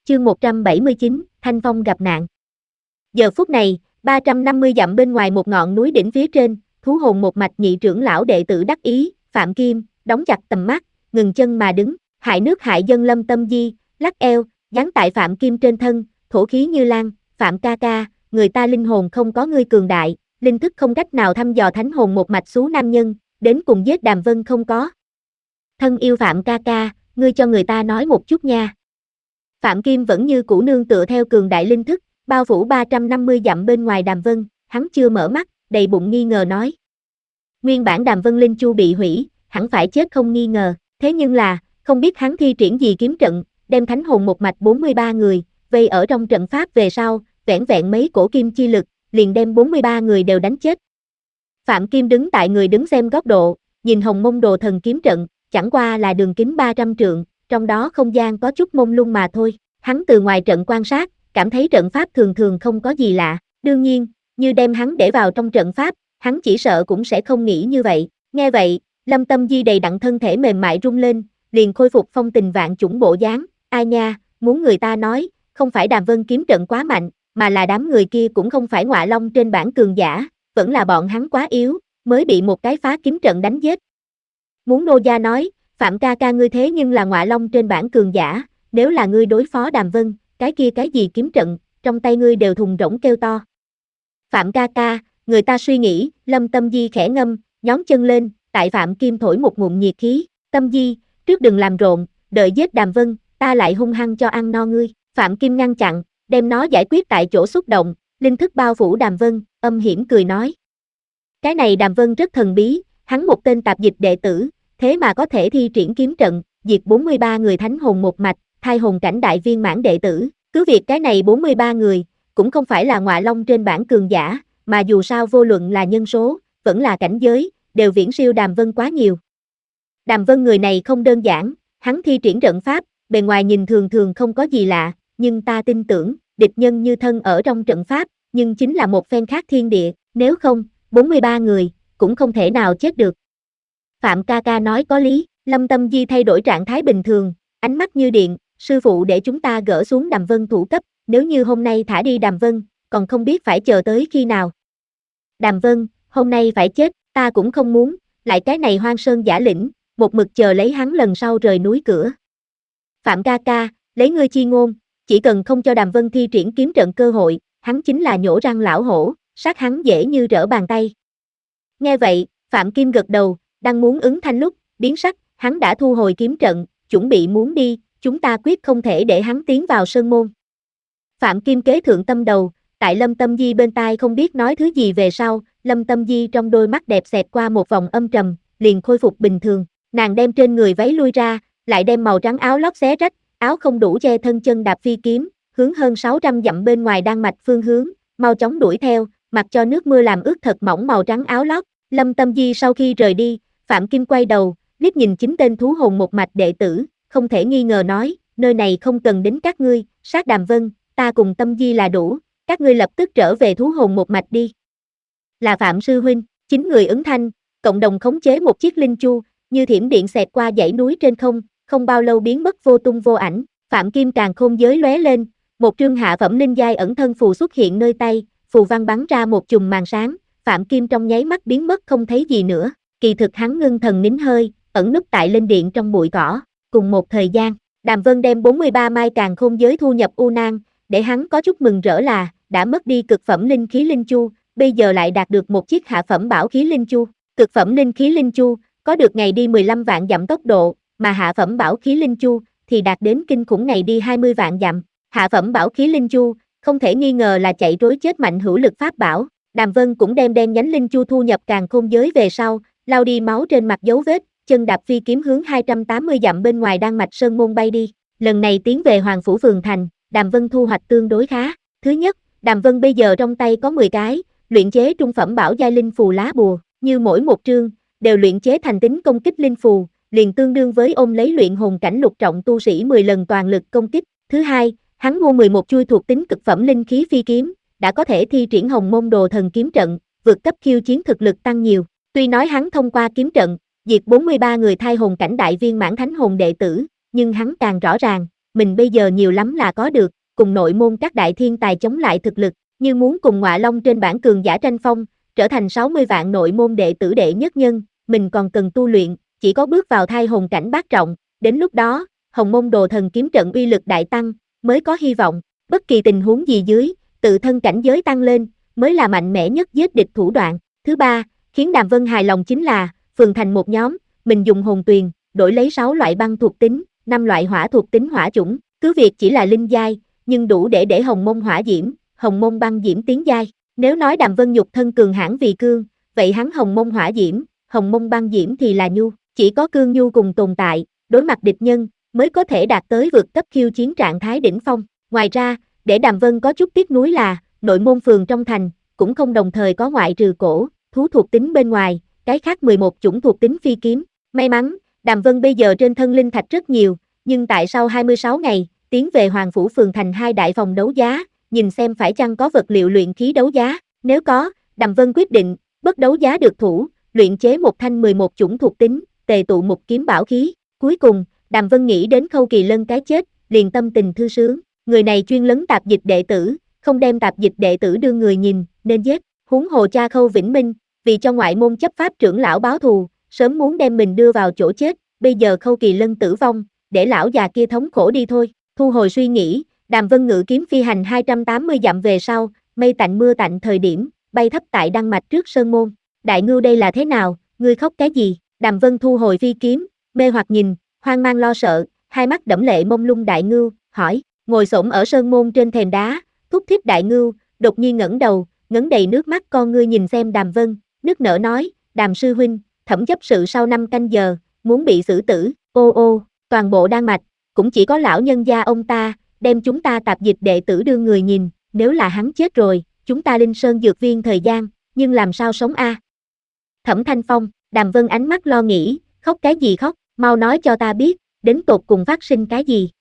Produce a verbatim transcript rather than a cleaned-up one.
Chương một trăm bảy mươi chín, Thanh Phong gặp nạn. Giờ phút này, ba trăm năm mươi dặm bên ngoài một ngọn núi đỉnh phía trên, thú hồn một mạch nhị trưởng lão đệ tử đắc ý, Phạm Kim, đóng chặt tầm mắt, ngừng chân mà đứng, hại nước hại dân Lâm Tâm Di, lắc eo, giáng tại Phạm Kim trên thân, thổ khí như lan, Phạm ca ca, người ta linh hồn không có ngươi cường đại, linh thức không cách nào thăm dò thánh hồn một mạch xú nam nhân, đến cùng giết Đàm Vân không có. Thân yêu Phạm ca ca, ngươi cho người ta nói một chút nha. Phạm Kim vẫn như cũ nương tựa theo cường đại linh thức, bao phủ ba trăm năm mươi dặm bên ngoài Đàm Vân, hắn chưa mở mắt, đầy bụng nghi ngờ nói. Nguyên bản Đàm Vân Linh Chu bị hủy, hẳn phải chết không nghi ngờ, thế nhưng là, không biết hắn thi triển gì kiếm trận, đem thánh hồn một mạch bốn mươi ba người, vây ở trong trận pháp về sau, vẻn vẹn mấy cổ kim chi lực, liền đem bốn mươi ba người đều đánh chết. Phạm Kim đứng tại người đứng xem góc độ, nhìn Hồng Mông Đồ Thần kiếm trận, chẳng qua là đường kính ba trăm trượng, trong đó không gian có chút mông lung mà thôi. Hắn từ ngoài trận quan sát, cảm thấy trận pháp thường thường không có gì lạ. Đương nhiên, như đem hắn để vào trong trận pháp, hắn chỉ sợ cũng sẽ không nghĩ như vậy. Nghe vậy, Lâm Tâm Di đầy đặn thân thể mềm mại rung lên, liền khôi phục phong tình vạn chủng bộ dáng. Ai nha, muốn người ta nói, không phải Đàm Vân kiếm trận quá mạnh, mà là đám người kia cũng không phải ngọa long trên bảng cường giả, vẫn là bọn hắn quá yếu, mới bị một cái phá kiếm trận đánh giết. Muốn nô gia nói, Phạm ca ca ngươi thế nhưng là ngọa long trên bảng cường giả, nếu là ngươi đối phó Đàm Vân, cái kia cái gì kiếm trận, trong tay ngươi đều thùng rỗng kêu to. Phạm ca ca, người ta suy nghĩ, Lâm Tâm Di khẽ ngâm, nhón chân lên, tại Phạm Kim thổi một ngụm nhiệt khí, Tâm Di, trước đừng làm rộn, đợi giết Đàm Vân, ta lại hung hăng cho ăn no ngươi. Phạm Kim ngăn chặn, đem nó giải quyết tại chỗ xúc động, linh thức bao phủ Đàm Vân, âm hiểm cười nói. Cái này Đàm Vân rất thần bí, hắn một tên tạp dịch đệ tử, thế mà có thể thi triển kiếm trận, diệt bốn mươi ba người thánh hồn một mạch, thai hồn cảnh đại viên mãn đệ tử, cứ việc cái này bốn mươi ba người, cũng không phải là ngọa long trên bảng cường giả, mà dù sao vô luận là nhân số, vẫn là cảnh giới, đều viễn siêu Đàm Vân quá nhiều. Đàm Vân người này không đơn giản, hắn thi triển trận pháp, bề ngoài nhìn thường thường không có gì lạ, nhưng ta tin tưởng, địch nhân như thân ở trong trận pháp, nhưng chính là một phen khác thiên địa, nếu không, bốn mươi ba người, cũng không thể nào chết được. Phạm ca ca nói có lý, Lâm Tâm Di thay đổi trạng thái bình thường, ánh mắt như điện, sư phụ để chúng ta gỡ xuống Đàm Vân thủ cấp, nếu như hôm nay thả đi Đàm Vân, còn không biết phải chờ tới khi nào. Đàm Vân, hôm nay phải chết, ta cũng không muốn, lại cái này hoang sơn giả lĩnh, một mực chờ lấy hắn lần sau rời núi cửa. Phạm ca ca, lấy ngươi chi ngôn, chỉ cần không cho Đàm Vân thi triển kiếm trận cơ hội, hắn chính là nhổ răng lão hổ, sát hắn dễ như trở bàn tay. Nghe vậy, Phạm Kim gật đầu, đang muốn ứng thanh lúc, biến sắc, hắn đã thu hồi kiếm trận, chuẩn bị muốn đi, chúng ta quyết không thể để hắn tiến vào sơn môn. Phạm Kim kế thượng tâm đầu, tại Lâm Tâm Di bên tai không biết nói thứ gì về sau, Lâm Tâm Di trong đôi mắt đẹp xẹt qua một vòng âm trầm, liền khôi phục bình thường, nàng đem trên người váy lui ra, lại đem màu trắng áo lót xé rách, áo không đủ che thân chân đạp phi kiếm, hướng hơn sáu trăm dặm bên ngoài Đan Mạch phương hướng, mau chóng đuổi theo, mặc cho nước mưa làm ướt thật mỏng màu trắng áo lót. Lâm Tâm Di sau khi rời đi, Phạm Kim quay đầu, liếc nhìn chính tên thú hồn một mạch đệ tử, không thể nghi ngờ nói, nơi này không cần đến các ngươi, sát Đàm Vân, ta cùng Tâm Di là đủ, các ngươi lập tức trở về thú hồn một mạch đi. Là Phạm sư huynh, chín người ứng thanh, cộng đồng khống chế một chiếc linh chu, như thiểm điện xẹt qua dãy núi trên không, không bao lâu biến mất vô tung vô ảnh. Phạm Kim càn khôn giới lóe lên, một trương hạ phẩm linh giai ẩn thân phù xuất hiện nơi tay, phù văn bắn ra một chùm màn sáng, Phạm Kim trong nháy mắt biến mất không thấy gì nữa. Kỳ thực hắn ngưng thần nín hơi, ẩn núp tại linh điện trong bụi cỏ. Cùng một thời gian, Đàm Vân đem bốn mươi ba mai càn khôn giới thu nhập U Nan, để hắn có chút mừng rỡ là đã mất đi cực phẩm linh khí linh chu, bây giờ lại đạt được một chiếc hạ phẩm bảo khí linh chu. Cực phẩm linh khí linh chu có được ngày đi mười lăm vạn dặm tốc độ, mà hạ phẩm bảo khí linh chu thì đạt đến kinh khủng ngày đi hai mươi vạn dặm. Hạ phẩm bảo khí linh chu không thể nghi ngờ là chạy trối chết mạnh hữu lực pháp bảo. Đàm Vân cũng đem đen nhánh linh chu thu nhập càn khôn giới về sau, lau đi máu trên mặt dấu vết, chân đạp phi kiếm hướng hai trăm tám mươi dặm bên ngoài Đan Mạch sơn môn bay đi. Lần này tiến về Hoàng phủ phường thành, Đàm Vân thu hoạch tương đối khá. Thứ nhất, Đàm Vân bây giờ trong tay có mười cái luyện chế trung phẩm bảo giai linh phù lá bùa, như mỗi một trương đều luyện chế thành tính công kích linh phù, liền tương đương với ôm lấy luyện hồn cảnh lục trọng tu sĩ mười lần toàn lực công kích. Thứ hai, hắn mua mười một chuôi thuộc tính cực phẩm linh khí phi kiếm, đã có thể thi triển Hồng Mông Đồ Thần kiếm trận, vượt cấp khiêu chiến thực lực tăng nhiều. Tuy nói hắn thông qua kiếm trận diệt bốn mươi ba người thai hồn cảnh đại viên mãn thánh hồn đệ tử, nhưng hắn càng rõ ràng, mình bây giờ nhiều lắm là có được, cùng nội môn các đại thiên tài chống lại thực lực, như muốn cùng Ngọa Long trên bảng cường giả tranh phong, trở thành sáu mươi vạn nội môn đệ tử đệ nhất nhân, mình còn cần tu luyện, chỉ có bước vào thai hồn cảnh bát trọng, đến lúc đó, Hồng Môn Đồ Thần kiếm trận uy lực đại tăng, mới có hy vọng, bất kỳ tình huống gì dưới, tự thân cảnh giới tăng lên, mới là mạnh mẽ nhất giết địch thủ đoạn. Thứ ba, khiến Đàm Vân hài lòng chính là, phường thành một nhóm, mình dùng hồn tuyền, đổi lấy sáu loại băng thuộc tính, năm loại hỏa thuộc tính hỏa chủng, cứ việc chỉ là linh giai, nhưng đủ để để Hồng Môn Hỏa Diễm, Hồng Môn Băng Diễm tiến giai. Nếu nói Đàm Vân nhục thân cường hãn vì cương, vậy hắn Hồng Môn Hỏa Diễm, Hồng Môn Băng Diễm thì là nhu, chỉ có cương nhu cùng tồn tại, đối mặt địch nhân, mới có thể đạt tới vượt cấp khiêu chiến trạng thái đỉnh phong. Ngoài ra, để Đàm Vân có chút tiếc nuối là, nội môn phường trong thành, cũng không đồng thời có ngoại trừ cổ, thú thuộc tính bên ngoài, cái khác mười một chủng thuộc tính phi kiếm. May mắn, Đàm Vân bây giờ trên thân linh thạch rất nhiều, nhưng tại sau hai mươi sáu ngày, tiến về Hoàng Phủ phường thành hai đại phòng đấu giá, nhìn xem phải chăng có vật liệu luyện khí đấu giá, nếu có, Đàm Vân quyết định, bất đấu giá được thủ, luyện chế một thanh mười một chủng thuộc tính, tề tụ một kiếm bảo khí. Cuối cùng, Đàm Vân nghĩ đến Khâu Kỳ Lân cái chết, liền tâm tình thư sướng, người này chuyên lấn tạp dịch đệ tử, không đem tạp dịch đệ tử đưa người nhìn, nên giết. Huống hồ cha Khâu Vĩnh Minh, vì cho ngoại môn chấp pháp trưởng lão báo thù, sớm muốn đem mình đưa vào chỗ chết, bây giờ Khâu Kỳ Lân tử vong, để lão già kia thống khổ đi thôi. Thu hồi suy nghĩ, Đàm Vân ngự kiếm phi hành hai trăm tám mươi dặm về sau, mây tạnh mưa tạnh thời điểm, bay thấp tại đăng mạch trước sơn môn. Đại ngưu đây là thế nào, ngươi khóc cái gì? Đàm Vân thu hồi phi kiếm, mê hoặc nhìn, hoang mang lo sợ, hai mắt đẫm lệ mông lung đại ngưu, hỏi, ngồi xổm ở sơn môn trên thềm đá, thúc thiết đại ngưu, đột nhiên ngẩng đầu, ngấn đầy nước mắt con ngươi nhìn xem Đàm Vân, nức nở nói, Đàm sư huynh, thẩm chấp sự sau năm canh giờ, muốn bị xử tử, ô ô, toàn bộ Đan Mạch, cũng chỉ có lão nhân gia ông ta, đem chúng ta tạp dịch đệ tử đưa người nhìn, nếu là hắn chết rồi, chúng ta Linh Sơn dược viên thời gian, nhưng làm sao sống a? Thẩm Thanh Phong, Đàm Vân ánh mắt lo nghĩ, khóc cái gì khóc, mau nói cho ta biết, đến tột cùng phát sinh cái gì.